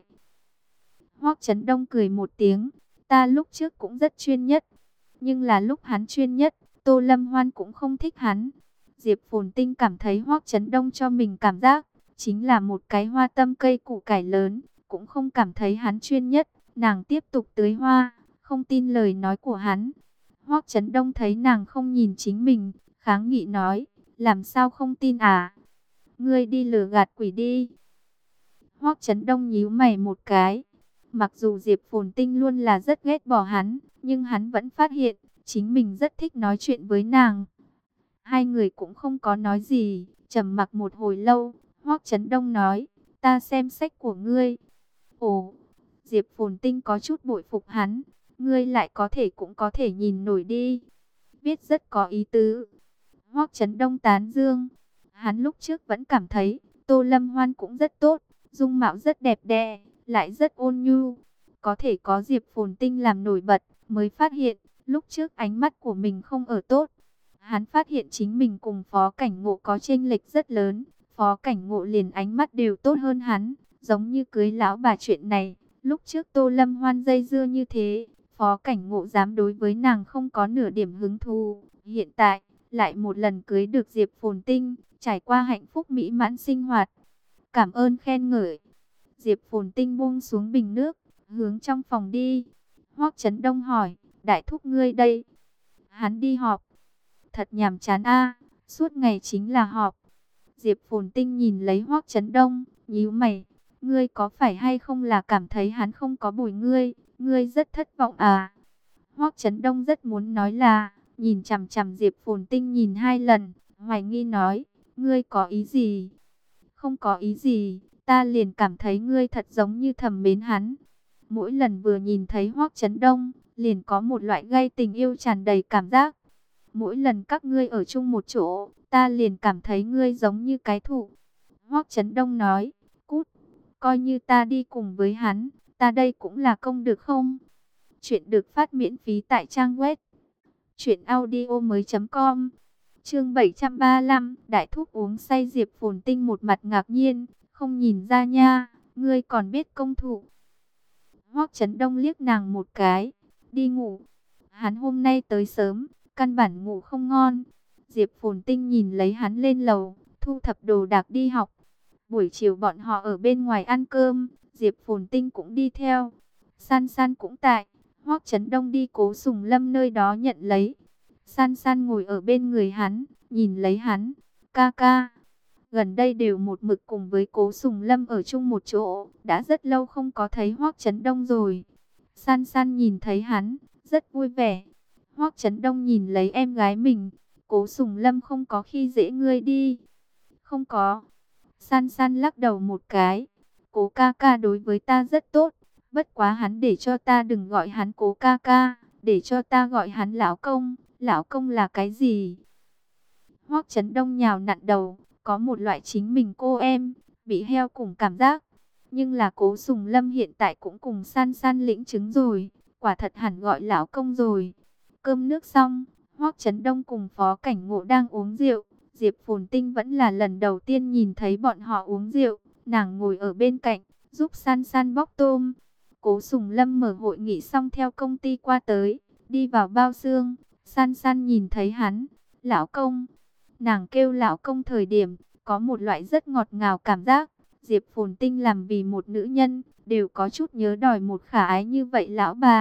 Hoắc Chấn Đông cười một tiếng, ta lúc trước cũng rất chuyên nhất, nhưng là lúc hắn chuyên nhất, Tô Lâm Hoan cũng không thích hắn. Diệp Phồn Tinh cảm thấy Hoắc Chấn Đông cho mình cảm giác chính là một cái hoa tâm cây củ cải lớn, cũng không cảm thấy hắn chuyên nhất. Nàng tiếp tục tưới hoa, không tin lời nói của hắn. Hoắc Chấn Đông thấy nàng không nhìn chính mình, kháng nghị nói, làm sao không tin à? Ngươi đi lừa gạt quỷ đi. Hoắc Chấn Đông nhíu mày một cái. Mặc dù Diệp Phồn Tinh luôn là rất ghét bỏ hắn, nhưng hắn vẫn phát hiện chính mình rất thích nói chuyện với nàng. Hai người cũng không có nói gì, trầm mặc một hồi lâu. Hoắc Chấn Đông nói, ta xem sách của ngươi. Ồ, Diệp Phồn Tinh có chút bội phục hắn. Ngươi lại có thể cũng có thể nhìn nổi đi. Viết rất có ý tứ. Hoắc Chấn Đông tán dương. Hắn lúc trước vẫn cảm thấy Tô Lâm Hoan cũng rất tốt, dung mạo rất đẹp đẽ, lại rất ôn nhu. Có thể có Diệp Phồn Tinh làm nổi bật, mới phát hiện lúc trước ánh mắt của mình không ở tốt. Hắn phát hiện chính mình cùng Phó Cảnh Ngộ có chênh lệch rất lớn. Phó Cảnh Ngộ liền ánh mắt đều tốt hơn hắn, giống như cưới lão bà chuyện này. Lúc trước Tô Lâm Hoan dây dưa như thế, Phó Cảnh Ngộ dám đối với nàng không có nửa điểm hứng thú. Hiện tại, lại một lần cưới được Diệp Phồn Tinh, trải qua hạnh phúc mỹ mãn sinh hoạt. Cảm ơn khen ngợi. Diệp Phồn Tinh buông xuống bình nước, hướng trong phòng đi. Hoắc Chấn Đông hỏi, đại thúc ngươi đây? Hắn đi họp. Thật nhàm chán a, suốt ngày chính là họp. Diệp Phồn Tinh nhìn lấy Hoắc Chấn Đông, nhíu mày, ngươi có phải hay không là cảm thấy hắn không có bồi ngươi, ngươi rất thất vọng à? Hoắc Chấn Đông rất muốn nói là, nhìn chằm chằm Diệp Phồn Tinh nhìn 2 lần, hoài nghi nói, ngươi có ý gì? Không có ý gì, ta liền cảm thấy ngươi thật giống như thầm mến hắn. Mỗi lần vừa nhìn thấy Hoắc Chấn Đông, liền có một loại gây tình yêu tràn đầy cảm giác. Mỗi lần các ngươi ở chung một chỗ, ta liền cảm thấy ngươi giống như cái thụ. Hoắc Chấn Đông nói, cút, coi như ta đi cùng với hắn, ta đây cũng là công được không? Chuyện được phát miễn phí tại trang web truyệnaudiomoi.com. Chương 735, đại thúc uống say. Diệp Phồn Tinh một mặt ngạc nhiên, không nhìn ra nha, ngươi còn biết công thủ. Hoắc Chấn Đông liếc nàng một cái, đi ngủ. Hắn hôm nay tới sớm, căn bản ngủ không ngon. Diệp Phồn Tinh nhìn lấy hắn lên lầu, thu thập đồ đạc đi học. Buổi chiều bọn họ ở bên ngoài ăn cơm, Diệp Phồn Tinh cũng đi theo. San San cũng tại, Hoắc Chấn Đông đi Cố Sùng Lâm nơi đó nhận lấy. San San ngồi ở bên người hắn, nhìn lấy hắn, ca ca. Gần đây đều một mực cùng với Cố Sùng Lâm ở chung một chỗ, đã rất lâu không có thấy Hoắc Chấn Đông rồi. San San nhìn thấy hắn, rất vui vẻ. Hoắc Chấn Đông nhìn lấy em gái mình, Cố Sùng Lâm không có khi dễ ngươi đi. Không có. San San lắc đầu một cái. Cố ca ca đối với ta rất tốt, bất quá hắn để cho ta đừng gọi hắn Cố ca ca, để cho ta gọi hắn lão công. Lão công là cái gì? Hoắc Chấn Đông nhào nặn đầu, có một loại chính mình cô em bị heo cùng cảm giác. Nhưng là Cố Sùng Lâm hiện tại cũng cùng San San lĩnh chứng rồi, quả thật hẳn gọi lão công rồi. Cơm nước xong, Hoắc Chấn Đông cùng Phó Cảnh Ngộ đang uống rượu. Diệp Phồn Tinh vẫn là lần đầu tiên nhìn thấy bọn họ uống rượu. Nàng ngồi ở bên cạnh, giúp San San bóc tôm. Cố Sùng Lâm mở hội nghị xong theo công ty qua tới, đi vào bao xương. San San nhìn thấy hắn, lão công. Nàng kêu lão công thời điểm, có một loại rất ngọt ngào cảm giác. Diệp Phồn Tinh làm vì một nữ nhân, đều có chút nhớ đòi một khả ái như vậy lão bà.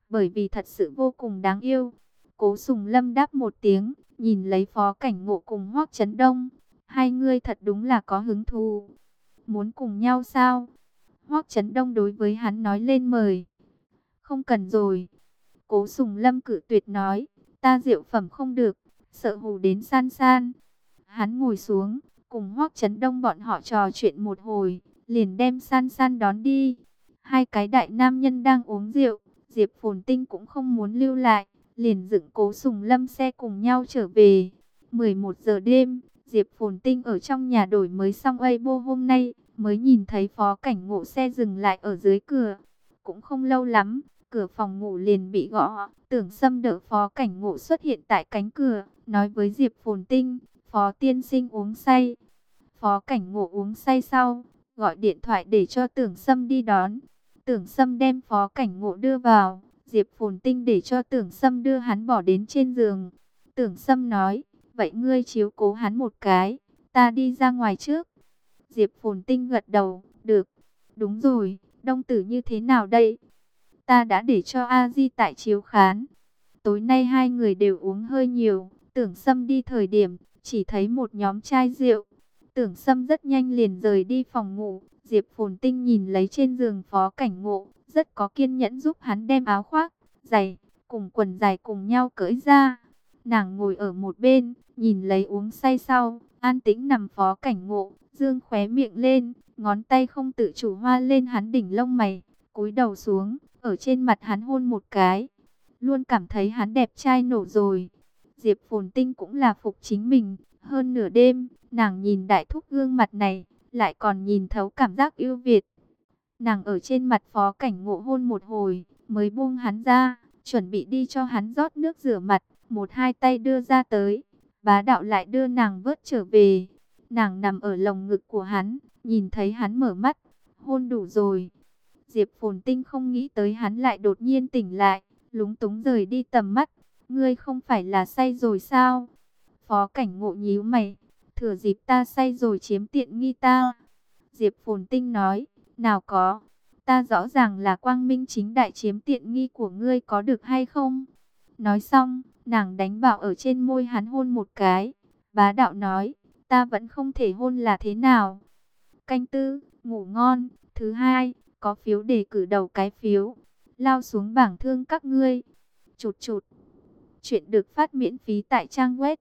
bởi vì thật sự vô cùng đáng yêu. Cố Sùng Lâm đáp một tiếng, nhìn lấy Phó Cảnh Ngộ cùng Hoắc Chấn Đông. Hai người thật đúng là có hứng thú. Muốn cùng nhau sao? Hoắc Chấn Đông đối với hắn nói lên mời. Không cần rồi. Cố Sùng Lâm cự tuyệt nói, ta rượu phẩm không được, sợ hù đến San San. Hắn ngồi xuống, cùng Hoắc Chấn Đông bọn họ trò chuyện một hồi, liền đem San San đón đi. Hai cái đại nam nhân đang uống rượu, Diệp Phồn Tinh cũng không muốn lưu lại, liền dựng Cố Sùng Lâm xe cùng nhau trở về. 11 giờ đêm, Diệp Phồn Tinh ở trong nhà đổi mới xong Weibo hôm nay, mới nhìn thấy Phó Cảnh Ngộ xe dừng lại ở dưới cửa. Cũng không lâu lắm, cửa phòng ngủ liền bị gõ. Tưởng Sâm đỡ Phó Cảnh Ngộ xuất hiện tại cánh cửa, nói với Diệp Phồn Tinh, Phó tiên sinh uống say. Phó Cảnh Ngộ uống say sau, gọi điện thoại để cho Tưởng Sâm đi đón. Tưởng Sâm đem Phó Cảnh Ngộ đưa vào, Diệp Phồn Tinh để cho Tưởng Sâm đưa hắn bỏ đến trên giường. Tưởng Sâm nói, vậy ngươi chiếu cố hắn một cái, ta đi ra ngoài trước. Diệp Phồn Tinh gật đầu, được. Đúng rồi, Đông Tử như thế nào đây? Ta đã để cho A Di tại chiếu khán. Tối nay hai người đều uống hơi nhiều. Tưởng Sâm đi thời điểm, chỉ thấy một nhóm chai rượu. Tưởng Sâm rất nhanh liền rời đi phòng ngủ. Diệp Phồn Tinh nhìn lấy trên giường Phó Cảnh Ngộ, rất có kiên nhẫn giúp hắn đem áo khoác, giày, cùng quần dài cùng nhau cởi ra. Nàng ngồi ở một bên, nhìn lấy uống say sau, an tĩnh nằm Phó Cảnh Ngộ, dương khóe miệng lên, ngón tay không tự chủ hoa lên hắn đỉnh lông mày, cúi đầu xuống, ở trên mặt hắn hôn một cái. Luôn cảm thấy hắn đẹp trai nổ rồi. Diệp Phồn Tinh cũng là phục chính mình. Hơn nửa đêm, nàng nhìn đại thúc gương mặt này, lại còn nhìn thấu cảm giác yêu Việt. Nàng ở trên mặt Phó Cảnh Ngộ hôn một hồi, mới buông hắn ra, chuẩn bị đi cho hắn rót nước rửa mặt. Một hai tay đưa ra tới, bá đạo lại đưa nàng vớt trở về. Nàng nằm ở lồng ngực của hắn, nhìn thấy hắn mở mắt, hôn đủ rồi. Diệp Phồn Tinh không nghĩ tới hắn lại đột nhiên tỉnh lại, lúng túng rời đi tầm mắt. Ngươi không phải là say rồi sao? Phó Cảnh Ngộ nhíu mày, thừa dịp ta say rồi chiếm tiện nghi ta. Diệp Phồn Tinh nói, nào có, ta rõ ràng là quang minh chính đại chiếm tiện nghi của ngươi, có được hay không? Nói xong, nàng đánh bạo ở trên môi hắn hôn một cái. Bá đạo nói, ta vẫn không thể hôn là thế nào? Canh tư, ngủ ngon. Thứ hai, có phiếu đề cử đầu cái phiếu. Lao xuống bảng thương các ngươi. Chụt chụt. Chuyện được phát miễn phí tại trang web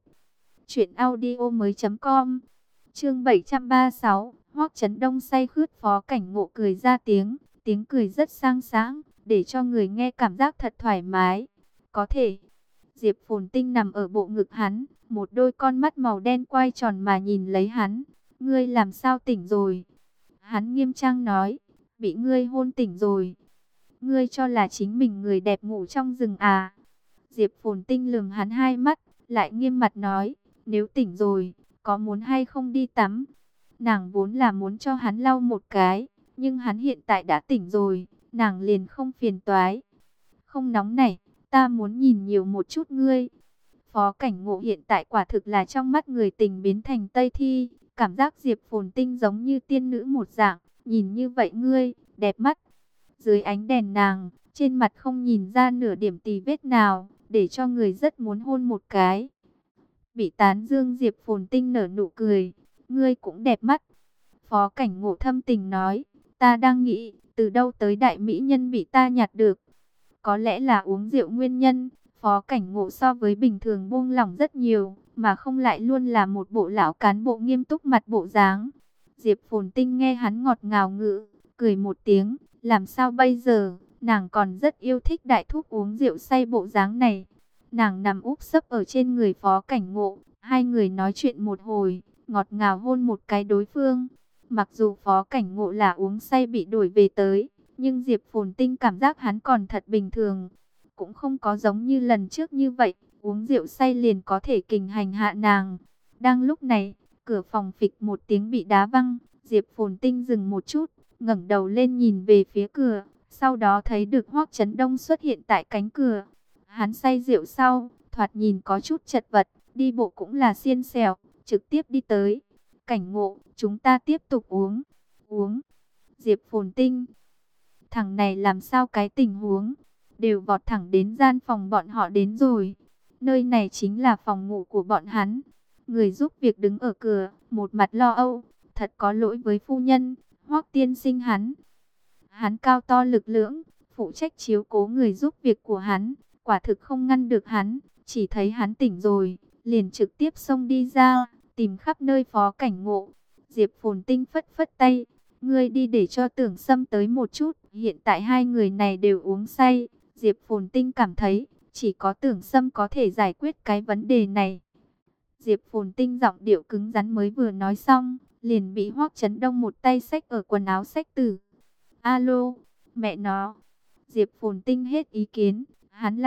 truyệnaudiomoi.com. Chương 736, Hoắc Chấn Đông say khướt. Phó Cảnh Ngộ cười ra tiếng, tiếng cười rất sang sáng, để cho người nghe cảm giác thật thoải mái. Có thể. Diệp Phồn Tinh nằm ở bộ ngực hắn, một đôi con mắt màu đen quay tròn mà nhìn lấy hắn. Ngươi làm sao tỉnh rồi? Hắn nghiêm trang nói, bị ngươi hôn tỉnh rồi. Ngươi cho là chính mình người đẹp ngủ trong rừng à? Diệp Phồn Tinh lườm hắn hai mắt, lại nghiêm mặt nói, nếu tỉnh rồi, có muốn hay không đi tắm? Nàng vốn là muốn cho hắn lau một cái, nhưng hắn hiện tại đã tỉnh rồi, nàng liền không phiền toái. Không nóng này, ta muốn nhìn nhiều một chút ngươi. Phó Cảnh Ngộ hiện tại quả thực là trong mắt người tình biến thành Tây Thi, cảm giác Diệp Phồn Tinh giống như tiên nữ một dạng, nhìn như vậy ngươi, đẹp mắt. Dưới ánh đèn nàng, trên mặt không nhìn ra nửa điểm tì vết nào, để cho người rất muốn hôn một cái. Bị tán dương Diệp Phồn Tinh nở nụ cười, ngươi cũng đẹp mắt. Phó Cảnh Ngộ thâm tình nói, ta đang nghĩ, từ đâu tới đại mỹ nhân bị ta nhặt được. Có lẽ là uống rượu nguyên nhân, Phó Cảnh Ngộ so với bình thường buông lỏng rất nhiều, mà không lại luôn là một bộ lão cán bộ nghiêm túc mặt bộ dáng. Diệp Phồn Tinh nghe hắn ngọt ngào ngữ, cười một tiếng, làm sao bây giờ, nàng còn rất yêu thích đại thúc uống rượu say bộ dáng này. Nàng nằm úp sấp ở trên người Phó Cảnh Ngộ, hai người nói chuyện một hồi, ngọt ngào hôn một cái đối phương. Mặc dù Phó Cảnh Ngộ là uống say bị đuổi về tới, nhưng Diệp Phồn Tinh cảm giác hắn còn thật bình thường. Cũng không có giống như lần trước như vậy, uống rượu say liền có thể kình hành hạ nàng. Đang lúc này, cửa phòng phịch một tiếng bị đá văng, Diệp Phồn Tinh dừng một chút, ngẩng đầu lên nhìn về phía cửa, sau đó thấy được Hoắc Chấn Đông xuất hiện tại cánh cửa. Hắn say rượu sau, thoạt nhìn có chút chật vật, đi bộ cũng là xiên xẻo, trực tiếp đi tới. Cảnh Ngộ, chúng ta tiếp tục uống. Uống. Diệp Phồn Tinh, thằng này làm sao cái tình huống? đều vọt thẳng đến gian phòng bọn họ đến rồi. Nơi này chính là phòng ngủ của bọn hắn. Người giúp việc đứng ở cửa, một mặt lo âu. Thật có lỗi với phu nhân, Hoắc tiên sinh hắn. Hắn cao to lực lưỡng, phụ trách chiếu cố người giúp việc của hắn. Quả thực không ngăn được hắn, chỉ thấy hắn tỉnh rồi, liền trực tiếp xông đi ra, tìm khắp nơi Phó Cảnh Ngộ. Diệp Phồn Tinh phất phất tay, ngươi đi để cho Tưởng Sâm tới một chút. Hiện tại hai người này đều uống say. Diệp Phồn Tinh cảm thấy chỉ có Tưởng Sâm có thể giải quyết cái vấn đề này. Diệp Phồn Tinh giọng điệu cứng rắn mới vừa nói xong, liền bị Hoắc Chấn Đông một tay xách ở quần áo xách tử. Alo, mẹ nó. Diệp Phồn Tinh hết ý kiến, hắn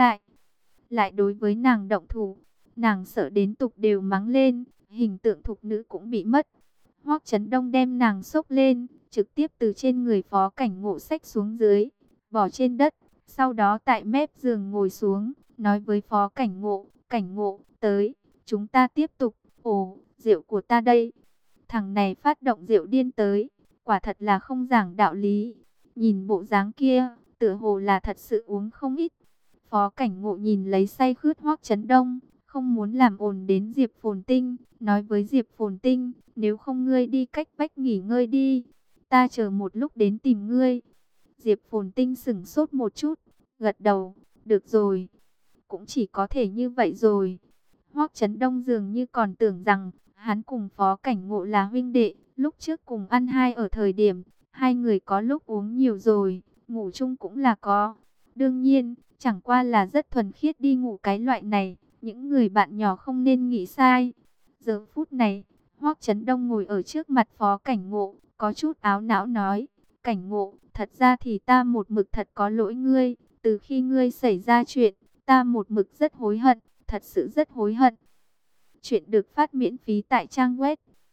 lại đối với nàng động thủ. Nàng sợ đến tục đều mắng lên, hình tượng thục nữ cũng bị mất. Hoắc Chấn Đông đem nàng xốc lên, trực tiếp từ trên người Phó Cảnh Ngộ xách xuống dưới, bỏ trên đất. Sau đó tại mép giường ngồi xuống, nói với Phó Cảnh Ngộ, Cảnh Ngộ, tới, chúng ta tiếp tục. Ồ, rượu của ta đây. Thằng này phát động rượu điên tới, quả thật là không giảng đạo lý. Nhìn bộ dáng kia, tựa hồ là thật sự uống không ít. Phó Cảnh Ngộ nhìn lấy say khướt Hoắc Chấn Đông, không muốn làm ồn đến Diệp Phồn Tinh, nói với Diệp Phồn Tinh, nếu không ngươi đi cách vách nghỉ ngơi đi, ta chờ một lúc đến tìm ngươi. Diệp Phồn Tinh sững sốt một chút, gật đầu, được rồi, cũng chỉ có thể như vậy rồi. Hoắc Chấn Đông dường như còn tưởng rằng hắn cùng Phó Cảnh Ngộ là huynh đệ, lúc trước cùng ăn hai ở thời điểm, hai người có lúc uống nhiều rồi, ngủ chung cũng là có. Đương nhiên, chẳng qua là rất thuần khiết đi ngủ cái loại này, những người bạn nhỏ không nên nghĩ sai. Giờ phút này, Hoắc Chấn Đông ngồi ở trước mặt Phó Cảnh Ngộ, có chút áo não nói, Cảnh Ngộ, thật ra thì ta một mực thật có lỗi ngươi, từ khi ngươi xảy ra chuyện, ta một mực rất hối hận, thật sự rất hối hận. Chuyện được phát miễn phí tại trang web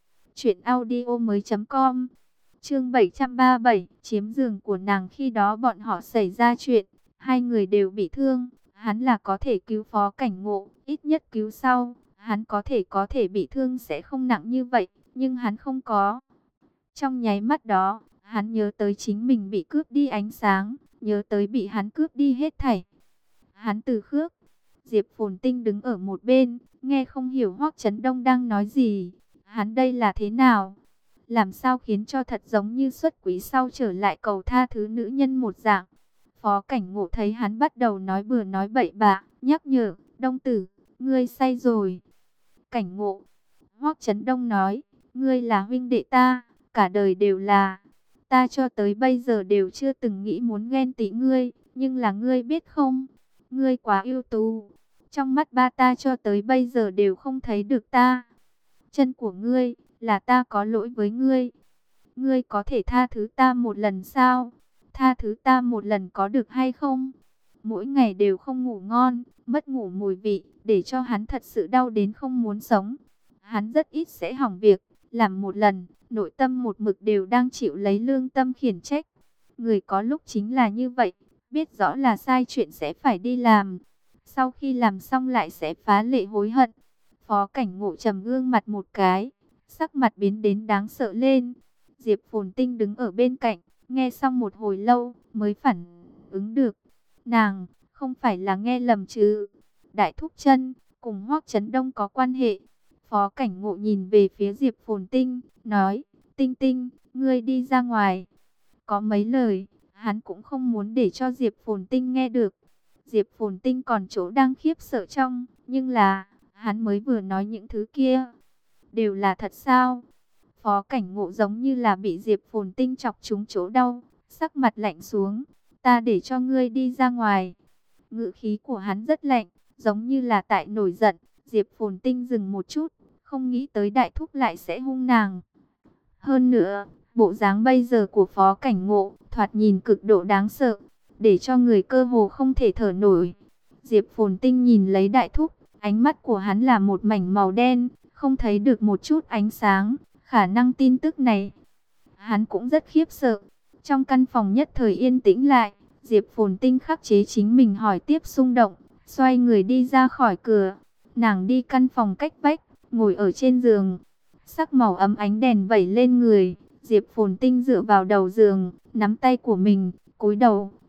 truyệnaudiomoi.com. Chương 737, chiếm giường của nàng. Khi đó bọn họ xảy ra chuyện, hai người đều bị thương, hắn là có thể cứu Phó Cảnh Ngộ, ít nhất cứu sau, hắn có thể bị thương sẽ không nặng như vậy, nhưng hắn không có. Trong nháy mắt đó, hắn nhớ tới chính mình bị cướp đi ánh sáng, nhớ tới bị hắn cướp đi hết thảy. Hắn từ khước. Diệp Phồn Tinh đứng ở một bên, nghe không hiểu Hoắc Chấn Đông đang nói gì. Hắn đây là thế nào? Làm sao khiến cho thật giống như xuất quý sau trở lại cầu tha thứ nữ nhân một dạng. Phó Cảnh Ngộ thấy hắn bắt đầu nói bừa nói bậy bạ, nhắc nhở, Đông tử, ngươi say rồi. Cảnh Ngộ, Hoắc Chấn Đông nói, ngươi là huynh đệ ta, cả đời đều là. Ta cho tới bây giờ đều chưa từng nghĩ muốn ghen tị ngươi, nhưng là ngươi biết không, ngươi quá ưu tú. Trong mắt ba ta cho tới bây giờ đều không thấy được ta. Chân của ngươi, là ta có lỗi với ngươi. Ngươi có thể tha thứ ta một lần sao? Tha thứ ta một lần có được hay không? Mỗi ngày đều không ngủ ngon, mất ngủ mùi vị, để cho hắn thật sự đau đến không muốn sống. Hắn rất ít sẽ hỏng việc, làm một lần, nội tâm một mực đều đang chịu lấy lương tâm khiển trách. Người có lúc chính là như vậy, biết rõ là sai chuyện sẽ phải đi làm. Sau khi làm xong lại sẽ phá lệ hối hận. Phó Cảnh Ngộ trầm gương mặt một cái, sắc mặt biến đến đáng sợ lên. Diệp Phồn Tinh đứng ở bên cạnh, nghe xong một hồi lâu mới phản ứng được. Nàng không phải là nghe lầm chứ? Đại thúc chân cùng Hoắc Chấn Đông có quan hệ. Phó Cảnh Ngộ nhìn về phía Diệp Phồn Tinh, nói, Tinh Tinh, ngươi đi ra ngoài. Có mấy lời, hắn cũng không muốn để cho Diệp Phồn Tinh nghe được. Diệp Phồn Tinh còn chỗ đang khiếp sợ trong, nhưng là, hắn mới vừa nói những thứ kia, đều là thật sao? Phó Cảnh Ngộ giống như là bị Diệp Phồn Tinh chọc trúng chỗ đau, sắc mặt lạnh xuống, ta để cho ngươi đi ra ngoài. Ngữ khí của hắn rất lạnh, giống như là tại nổi giận. Diệp Phồn Tinh dừng một chút, không nghĩ tới đại thúc lại sẽ hung nàng. Hơn nữa, bộ dáng bây giờ của Phó Cảnh Ngộ, thoạt nhìn cực độ đáng sợ, để cho người cơ hồ không thể thở nổi. Diệp Phồn Tinh nhìn lấy đại thúc, ánh mắt của hắn là một mảnh màu đen, không thấy được một chút ánh sáng. Khả năng tin tức này, hắn cũng rất khiếp sợ. Trong căn phòng nhất thời yên tĩnh lại, Diệp Phồn Tinh khắc chế chính mình hỏi tiếp xung động, xoay người đi ra khỏi cửa. Nàng đi căn phòng cách vách, ngồi ở trên giường, sắc màu ấm ánh đèn vẩy lên người. Diệp Phồn Tinh dựa vào đầu giường, nắm tay của mình, cúi đầu,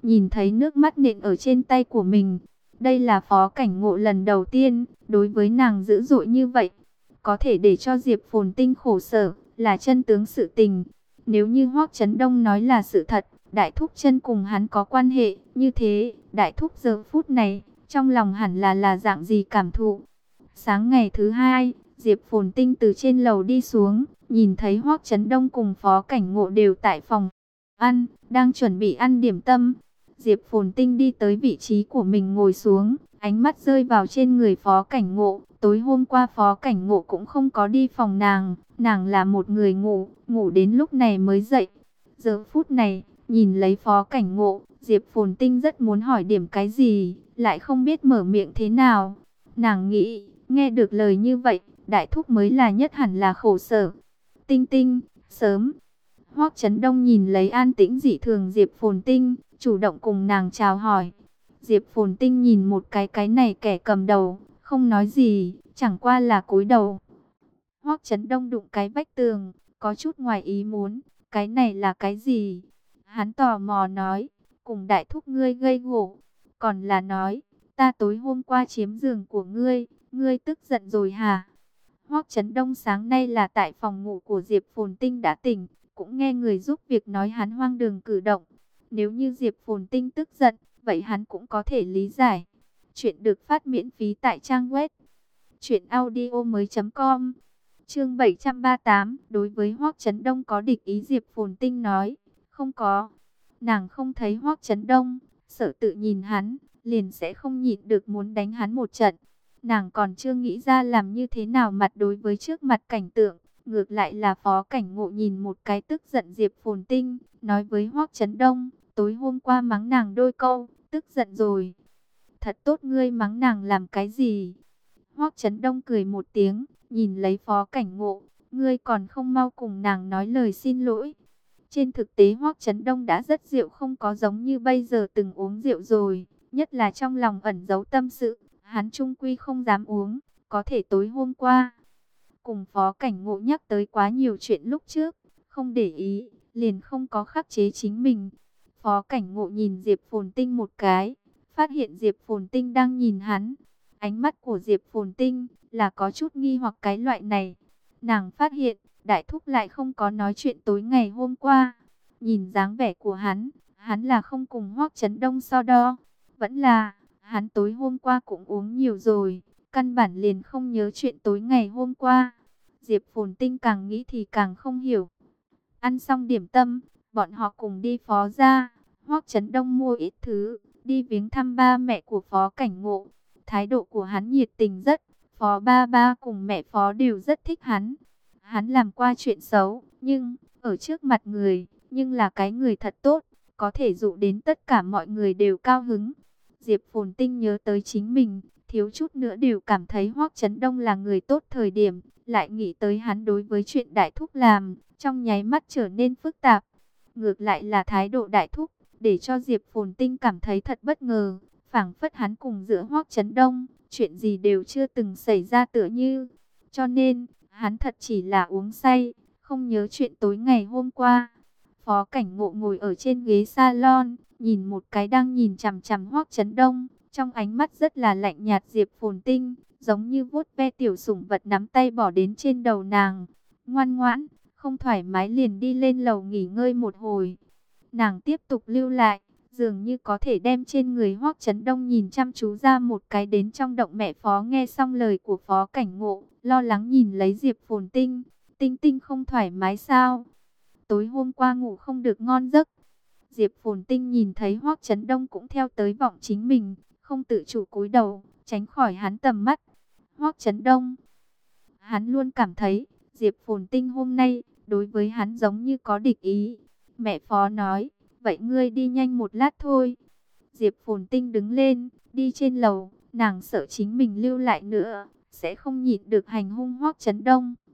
nhìn thấy nước mắt nện ở trên tay của mình. Đây là Phó Cảnh Ngộ lần đầu tiên đối với nàng dữ dội như vậy. Có thể để cho Diệp Phồn Tinh khổ sở là chân tướng sự tình. Nếu như Hoắc Chấn Đông nói là sự thật, Đại Thúc chân cùng hắn có quan hệ như thế, Đại Thúc giờ phút này trong lòng hẳn là dạng gì cảm thụ. Sáng ngày thứ hai, Diệp Phồn Tinh từ trên lầu đi xuống, nhìn thấy Hoắc Chấn Đông cùng Phó Cảnh Ngộ đều tại phòng ăn, đang chuẩn bị ăn điểm tâm. Diệp Phồn Tinh đi tới vị trí của mình ngồi xuống, ánh mắt rơi vào trên người Phó Cảnh Ngộ. Tối hôm qua Phó Cảnh Ngộ cũng không có đi phòng nàng là một người ngủ đến lúc này mới dậy. Giờ phút này, nhìn lấy Phó Cảnh Ngộ, Diệp Phồn Tinh rất muốn hỏi điểm cái gì, lại không biết mở miệng thế nào. Nàng nghĩ, nghe được lời như vậy, Đại Thúc mới là nhất hẳn là khổ sở. Tinh Tinh, sớm. Hoắc Chấn Đông nhìn lấy an tĩnh dị thường Diệp Phồn Tinh, chủ động cùng nàng chào hỏi. Diệp Phồn Tinh nhìn một cái này kẻ cầm đầu, không nói gì, chẳng qua là cúi đầu. Hoắc Chấn Đông đụng cái vách tường, có chút ngoài ý muốn, cái này là cái gì? Hắn tò mò nói, cùng Đại Thúc ngươi gây gổ, còn là nói, ta tối hôm qua chiếm giường của ngươi tức giận rồi hả? Hoắc Chấn Đông sáng nay là tại phòng ngủ của Diệp Phồn Tinh đã tỉnh, cũng nghe người giúp việc nói hắn hoang đường cử động. Nếu như Diệp Phồn Tinh tức giận, vậy hắn cũng có thể lý giải. Chuyện được phát miễn phí tại trang web truyệnaudiomoi.com. Chương 738, đối với Hoắc Chấn Đông có địch ý Diệp Phồn Tinh nói, không có. Nàng không thấy Hoắc Chấn Đông, sợ tự nhìn hắn, liền sẽ không nhịn được muốn đánh hắn một trận. Nàng còn chưa nghĩ ra làm như thế nào mặt đối với trước mặt cảnh tượng. Ngược lại là Phó Cảnh Ngộ nhìn một cái tức giận Diệp Phồn Tinh, nói với Hoắc Chấn Đông, tối hôm qua mắng nàng đôi câu, tức giận rồi. Thật tốt, ngươi mắng nàng làm cái gì? Hoắc Chấn Đông cười một tiếng, nhìn lấy Phó Cảnh Ngộ, ngươi còn không mau cùng nàng nói lời xin lỗi. Trên thực tế Hoắc Chấn Đông đã rất rượu, không có giống như bây giờ từng uống rượu rồi, nhất là trong lòng ẩn giấu tâm sự, hắn chung quy không dám uống, có thể tối hôm qua cùng Phó Cảnh Ngộ nhắc tới quá nhiều chuyện lúc trước, không để ý, liền không có khắc chế chính mình. Phó Cảnh Ngộ nhìn Diệp Phồn Tinh một cái, phát hiện Diệp Phồn Tinh đang nhìn hắn. Ánh mắt của Diệp Phồn Tinh là có chút nghi hoặc cái loại này. Nàng phát hiện, Đại Thúc lại không có nói chuyện tối ngày hôm qua. Nhìn dáng vẻ của hắn là không cùng Hoắc Chấn Đông so đo. Vẫn là, hắn tối hôm qua cũng uống nhiều rồi, căn bản liền không nhớ chuyện tối ngày hôm qua. Diệp Phồn Tinh càng nghĩ thì càng không hiểu. Ăn xong điểm tâm, bọn họ cùng đi Phó gia. Hoắc Chấn Đông mua ít thứ, đi viếng thăm ba mẹ của Phó Cảnh Ngộ. Thái độ của hắn nhiệt tình rất, Phó ba ba cùng mẹ Phó đều rất thích hắn. Hắn làm qua chuyện xấu, nhưng ở trước mặt người, nhưng là cái người thật tốt, có thể dụ đến tất cả mọi người đều cao hứng. Diệp Phồn Tinh nhớ tới chính mình, thiếu chút nữa đều cảm thấy Hoắc Chấn Đông là người tốt thời điểm, lại nghĩ tới hắn đối với chuyện Đại Thúc làm, trong nháy mắt trở nên phức tạp. Ngược lại là thái độ Đại Thúc, để cho Diệp Phồn Tinh cảm thấy thật bất ngờ, phảng phất hắn cùng giữa Hoắc Chấn Đông, chuyện gì đều chưa từng xảy ra tựa như. Cho nên, hắn thật chỉ là uống say, không nhớ chuyện tối ngày hôm qua. Phó Cảnh Ngộ ngồi ở trên ghế salon, nhìn một cái đang nhìn chằm chằm Hoắc Chấn Đông, trong ánh mắt rất là lạnh nhạt Diệp Phồn Tinh, giống như vuốt ve tiểu sủng vật nắm tay bỏ đến trên đầu nàng. Ngoan ngoãn, không thoải mái liền đi lên lầu nghỉ ngơi một hồi. Nàng tiếp tục lưu lại, dường như có thể đem trên người Hoắc Chấn Đông nhìn chăm chú ra một cái đến trong động. Mẹ Phó nghe xong lời của Phó Cảnh Ngộ, lo lắng nhìn lấy Diệp Phồn Tinh. Tinh Tinh không thoải mái sao? Tối hôm qua ngủ không được ngon giấc. Diệp Phồn Tinh nhìn thấy Hoắc Chấn Đông cũng theo tới vọng chính mình, không tự chủ cúi đầu, tránh khỏi hắn tầm mắt. Hoắc Chấn Đông, hắn luôn cảm thấy Diệp Phồn Tinh hôm nay đối với hắn giống như có địch ý. Mẹ Phó nói, vậy ngươi đi nhanh một lát thôi. Diệp Phồn Tinh đứng lên, đi trên lầu, nàng sợ chính mình lưu lại nữa sẽ không nhịn được hành hung Hoắc Chấn Đông.